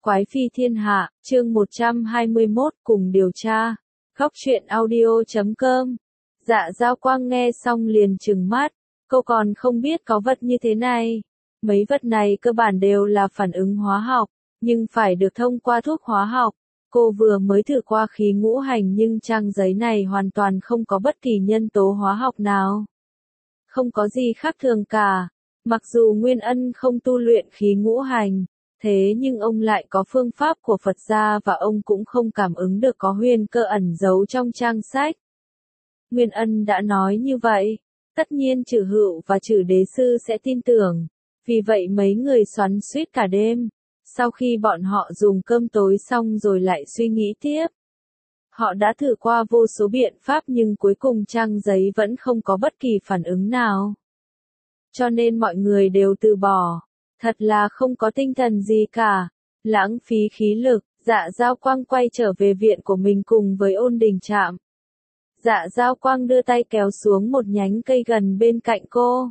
Quái phi thiên hạ, chương 121, cùng điều tra. Góc truyện audio.com. Dạ Giao Quang nghe xong liền trừng mắt, cô còn không biết có vật như thế này. Mấy vật này cơ bản đều là phản ứng hóa học, nhưng phải được thông qua thuốc hóa học. Cô vừa mới thử qua khí ngũ hành nhưng trang giấy này hoàn toàn không có bất kỳ nhân tố hóa học nào. Không có gì khác thường cả. Mặc dù Nguyên Ân không tu luyện khí ngũ hành, thế nhưng ông lại có phương pháp của Phật gia và ông cũng không cảm ứng được có huyền cơ ẩn giấu trong trang sách. Nguyên Ân đã nói như vậy, tất nhiên Trử Hựu và Trử Đế Sư sẽ tin tưởng, vì vậy mấy người xoắn xuýt cả đêm. Sau khi bọn họ dùng cơm tối xong rồi lại suy nghĩ tiếp. Họ đã thử qua vô số biện pháp nhưng cuối cùng trang giấy vẫn không có bất kỳ phản ứng nào. Cho nên mọi người đều từ bỏ. Thật là không có tinh thần gì cả. Lãng phí khí lực, Dạ Giao Quang quay trở về viện của mình cùng với Ôn Đình Trạm. Dạ Giao Quang đưa tay kéo xuống một nhánh cây gần bên cạnh cô.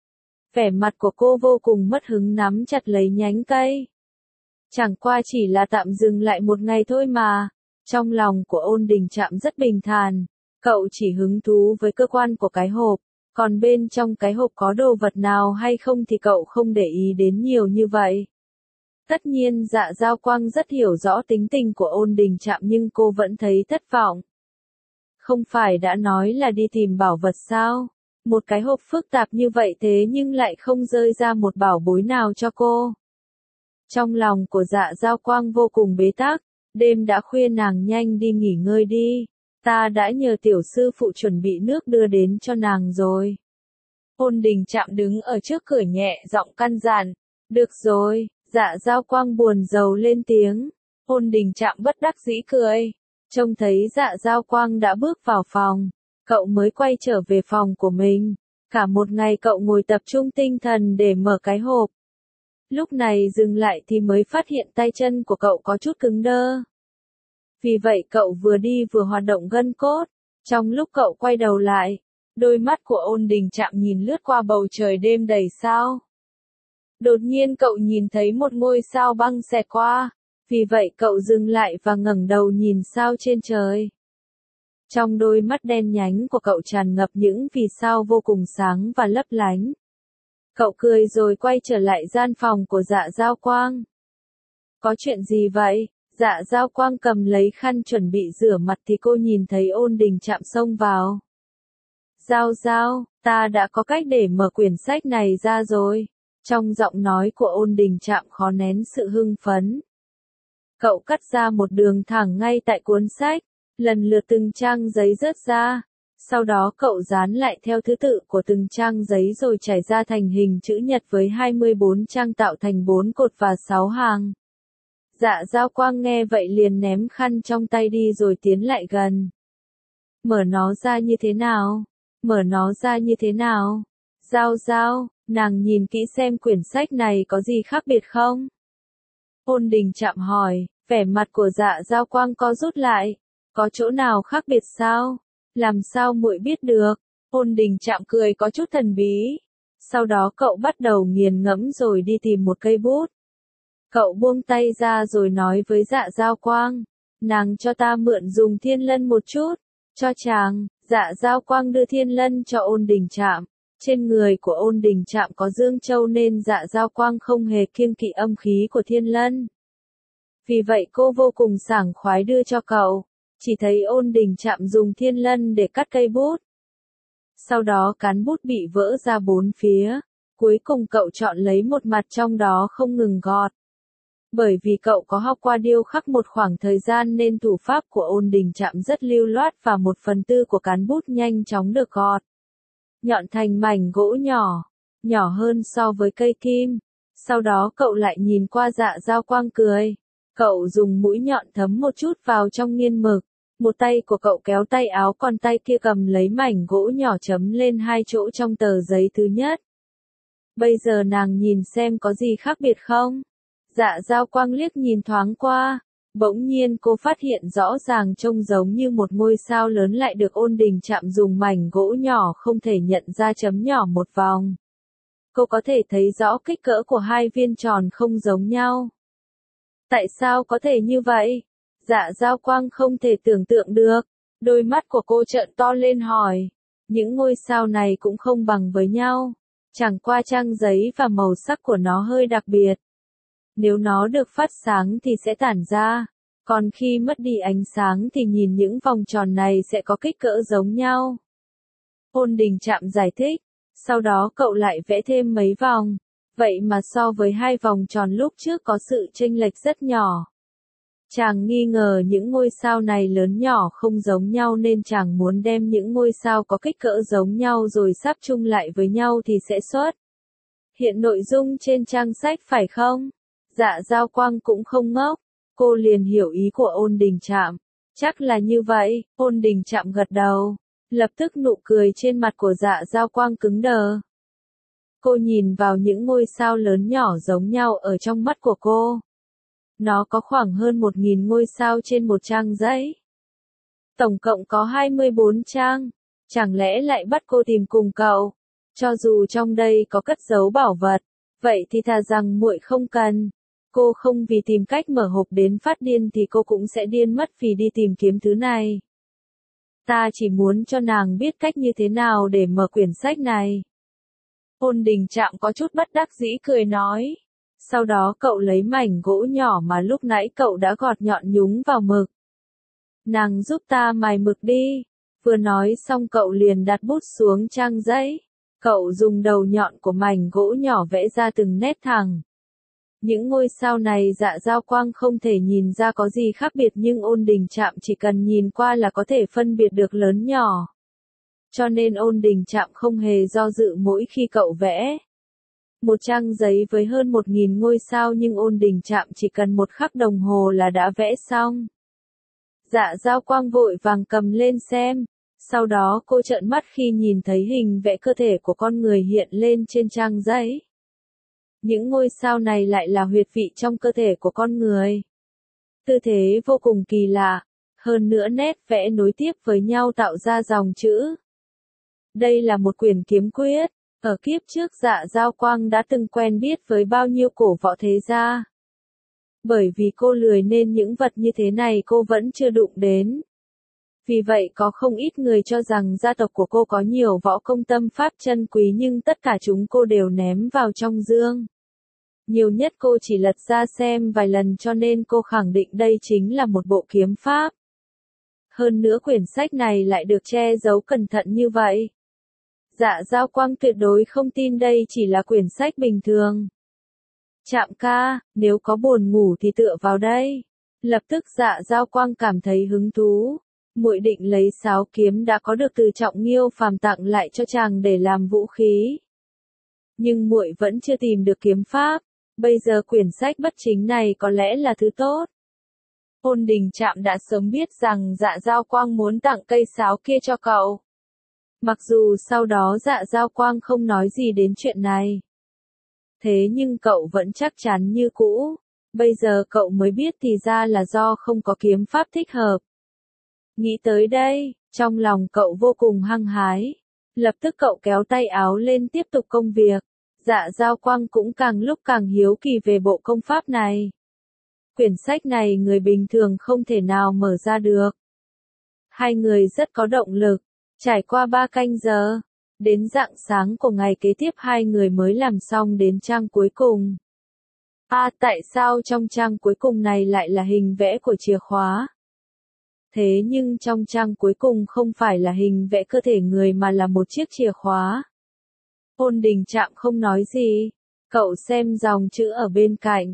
Vẻ mặt của cô vô cùng mất hứng nắm chặt lấy nhánh cây. Chẳng qua chỉ là tạm dừng lại một ngày thôi mà. Trong lòng của Ôn Đình Trạm rất bình thản. Cậu chỉ hứng thú với cơ quan của cái hộp. Còn bên trong cái hộp có đồ vật nào hay không thì cậu không để ý đến nhiều như vậy. Tất nhiên Dạ Giao Quang rất hiểu rõ tính tình của Ôn Đình Trạm nhưng cô vẫn thấy thất vọng. Không phải đã nói là đi tìm bảo vật sao? Một cái hộp phức tạp như vậy thế nhưng lại không rơi ra một bảo bối nào cho cô. Trong lòng của Dạ Giao Quang vô cùng bế tắc, đêm đã khuya nàng nhanh đi nghỉ ngơi đi. Ta đã nhờ tiểu sư phụ chuẩn bị nước đưa đến cho nàng rồi. Ôn Đình Trạm đứng ở trước cửa nhẹ giọng căn dặn. Được rồi, Dạ Giao Quang buồn rầu lên tiếng. Ôn Đình Trạm bất đắc dĩ cười. Trông thấy Dạ Giao Quang đã bước vào phòng. Cậu mới quay trở về phòng của mình. Cả một ngày cậu ngồi tập trung tinh thần để mở cái hộp. Lúc này dừng lại thì mới phát hiện tay chân của cậu có chút cứng đơ. Vì vậy cậu vừa đi vừa hoạt động gân cốt. Trong lúc cậu quay đầu lại, đôi mắt của Ôn Đình Trạm nhìn lướt qua bầu trời đêm đầy sao. Đột nhiên cậu nhìn thấy một ngôi sao băng xẹt qua. Vì vậy cậu dừng lại và ngẩng đầu nhìn sao trên trời. Trong đôi mắt đen nhánh của cậu tràn ngập những vì sao vô cùng sáng và lấp lánh. Cậu cười rồi quay trở lại gian phòng của Dạ Giao Quang. Có chuyện gì vậy? Dạ Giao Quang cầm lấy khăn chuẩn bị rửa mặt thì cô nhìn thấy Ôn Đình Trạm xông vào. Giao, ta đã có cách để mở quyển sách này ra rồi. Trong giọng nói của Ôn Đình Trạm khó nén sự hưng phấn. Cậu cắt ra một đường thẳng ngay tại cuốn sách, lần lượt từng trang giấy rớt ra. Sau đó cậu dán lại theo thứ tự của từng trang giấy rồi trải ra thành hình chữ nhật với 24 trang tạo thành 4 cột và 6 hàng. Dạ Giao Quang nghe vậy liền ném khăn trong tay đi rồi tiến lại gần. Mở nó ra như thế nào? Mở nó ra như thế nào? Giao, nàng nhìn kỹ xem quyển sách này có gì khác biệt không? Ôn Đình Trạm hỏi, vẻ mặt của Dạ Giao Quang co rút lại. Có chỗ nào khác biệt sao? Làm sao muội biết được? Ôn Đình Trạm cười có chút thần bí. Sau đó cậu bắt đầu nghiền ngẫm rồi đi tìm một cây bút. Cậu buông tay ra rồi nói với Dạ Giao Quang. Nàng cho ta mượn dùng thiên lân một chút. Cho chàng. Dạ Giao Quang đưa thiên lân cho Ôn Đình Trạm. Trên người của Ôn Đình Trạm có dương châu nên Dạ Giao Quang không hề kiêng kỵ âm khí của thiên lân. Vì vậy cô vô cùng sảng khoái đưa cho cậu. Chỉ thấy Ôn Đình Trạm dùng thiên lân để cắt cây bút. Sau đó cán bút bị vỡ ra bốn phía. Cuối cùng cậu chọn lấy một mặt trong đó không ngừng gọt. Bởi vì cậu có học qua điêu khắc một khoảng thời gian nên thủ pháp của Ôn Đình Trạm rất lưu loát và 1/4 của cán bút nhanh chóng được gọt. Nhọn thành mảnh gỗ nhỏ, nhỏ hơn so với cây kim. Sau đó cậu lại nhìn qua Dạ Giao Quang cười. Cậu dùng mũi nhọn thấm một chút vào trong nghiên mực. Một tay của cậu kéo tay áo còn tay kia cầm lấy mảnh gỗ nhỏ chấm lên hai chỗ trong tờ giấy thứ nhất. Bây giờ nàng nhìn xem có gì khác biệt không? Dạ Giao Quang liếc nhìn thoáng qua. Bỗng nhiên cô phát hiện rõ ràng trông giống như một ngôi sao lớn lại được Ôn Đình Trạm dùng mảnh gỗ nhỏ không thể nhận ra chấm nhỏ một vòng. Cô có thể thấy rõ kích cỡ của hai viên tròn không giống nhau. Tại sao có thể như vậy? Dạ Giao Quang không thể tưởng tượng được. Đôi mắt của cô trợn to lên hỏi. Những ngôi sao này cũng không bằng với nhau. Chẳng qua trang giấy và màu sắc của nó hơi đặc biệt. Nếu nó được phát sáng thì sẽ tản ra. Còn khi mất đi ánh sáng thì nhìn những vòng tròn này sẽ có kích cỡ giống nhau. Ôn Đình Trạm giải thích. Sau đó cậu lại vẽ thêm mấy vòng. Vậy mà so với hai vòng tròn lúc trước có sự chênh lệch rất nhỏ. Chàng nghi ngờ những ngôi sao này lớn nhỏ không giống nhau nên chàng muốn đem những ngôi sao có kích cỡ giống nhau rồi sắp chung lại với nhau thì sẽ xuất hiện nội dung trên trang sách phải không? Dạ Giao Quang cũng không ngốc, cô liền hiểu ý của Ôn Đình Trạm. Chắc là như vậy, Ôn Đình Trạm gật đầu. Lập tức nụ cười trên mặt của Dạ Giao Quang cứng đờ. Cô nhìn vào những ngôi sao lớn nhỏ giống nhau ở trong mắt của cô. Nó có khoảng hơn 1.000 ngôi sao trên một trang giấy. Tổng cộng có 24 trang. Chẳng lẽ lại bắt cô tìm cùng cậu? Cho dù trong đây có cất giấu bảo vật, vậy thì thà rằng muội không cần. Cô không vì tìm cách mở hộp đến phát điên thì cô cũng sẽ điên mất vì đi tìm kiếm thứ này. Ta chỉ muốn cho nàng biết cách như thế nào để mở quyển sách này. Ôn Đình Trạm có chút bất đắc dĩ cười nói. Sau đó cậu lấy mảnh gỗ nhỏ mà lúc nãy cậu đã gọt nhọn nhúng vào mực. Nàng giúp ta mài mực đi. Vừa nói xong cậu liền đặt bút xuống trang giấy. Cậu dùng đầu nhọn của mảnh gỗ nhỏ vẽ ra từng nét thẳng. Những ngôi sao này Dạ Giao Quang không thể nhìn ra có gì khác biệt nhưng Ôn Đình Trạm chỉ cần nhìn qua là có thể phân biệt được lớn nhỏ. Cho nên Ôn Đình Trạm không hề do dự mỗi khi cậu vẽ. Một trang giấy với hơn 1.000 ngôi sao nhưng Ôn Đình Trạm chỉ cần 1 khắc đồng hồ là đã vẽ xong. Dạ Giao Quang vội vàng cầm lên xem. Sau đó cô trợn mắt khi nhìn thấy hình vẽ cơ thể của con người hiện lên trên trang giấy. Những ngôi sao này lại là huyệt vị trong cơ thể của con người. Tư thế vô cùng kỳ lạ. Hơn nữa nét vẽ nối tiếp với nhau tạo ra dòng chữ. Đây là một quyển kiếm quyết. Ở kiếp trước Dạ Giao Quang đã từng quen biết với bao nhiêu cổ võ thế gia. Bởi vì cô lười nên những vật như thế này cô vẫn chưa đụng đến. Vì vậy có không ít người cho rằng gia tộc của cô có nhiều võ công tâm pháp chân quý nhưng tất cả chúng cô đều ném vào trong dương. Nhiều nhất cô chỉ lật ra xem vài lần cho nên cô khẳng định đây chính là một bộ kiếm pháp. Hơn nữa quyển sách này lại được che giấu cẩn thận như vậy. Dạ Giao Quang tuyệt đối không tin đây chỉ là quyển sách bình thường. Trạm ca, nếu có buồn ngủ thì tựa vào đây. Lập tức Dạ Giao Quang cảm thấy hứng thú. Muội định lấy sáo kiếm đã có được từ Trọng Nghiêu Phàm tặng lại cho chàng để làm vũ khí. Nhưng muội vẫn chưa tìm được kiếm pháp. Bây giờ quyển sách bất chính này có lẽ là thứ tốt. Ôn Đình Trạm đã sớm biết rằng Dạ Giao Quang muốn tặng cây sáo kia cho cậu. Mặc dù sau đó Dạ Giao Quang không nói gì đến chuyện này. Thế nhưng cậu vẫn chắc chắn như cũ. Bây giờ cậu mới biết thì ra là do không có kiếm pháp thích hợp. Nghĩ tới đây, trong lòng cậu vô cùng hăng hái. Lập tức cậu kéo tay áo lên tiếp tục công việc. Dạ Giao Quang cũng càng lúc càng hiếu kỳ về bộ công pháp này. Quyển sách này người bình thường không thể nào mở ra được. Hai người rất có động lực. Trải qua 3 canh giờ, đến rạng sáng của ngày kế tiếp hai người mới làm xong đến trang cuối cùng. Tại sao trong trang cuối cùng này lại là hình vẽ của chìa khóa? Thế nhưng trong trang cuối cùng không phải là hình vẽ cơ thể người mà là một chiếc chìa khóa. Ôn Đình Trạm không nói gì. Cậu xem dòng chữ ở bên cạnh.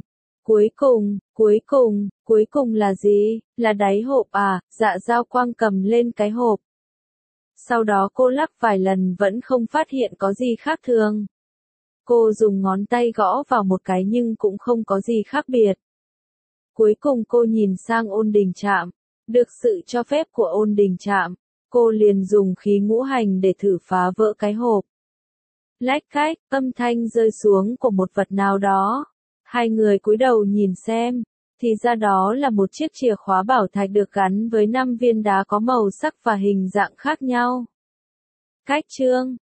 Cuối cùng là gì? Là đáy hộp à? Dạ Giao Quang cầm lên cái hộp. Sau đó cô lắc vài lần vẫn không phát hiện có gì khác thường. Cô dùng ngón tay gõ vào một cái nhưng cũng không có gì khác biệt. Cuối cùng cô nhìn sang Ôn Đình Trạm. Được sự cho phép của Ôn Đình Trạm, cô liền dùng khí ngũ hành để thử phá vỡ cái hộp. Lách cách, âm thanh rơi xuống của một vật nào đó. Hai người cúi đầu nhìn xem, thì ra đó là một chiếc chìa khóa bảo thạch được gắn với 5 viên đá có màu sắc và hình dạng khác nhau. Cách chương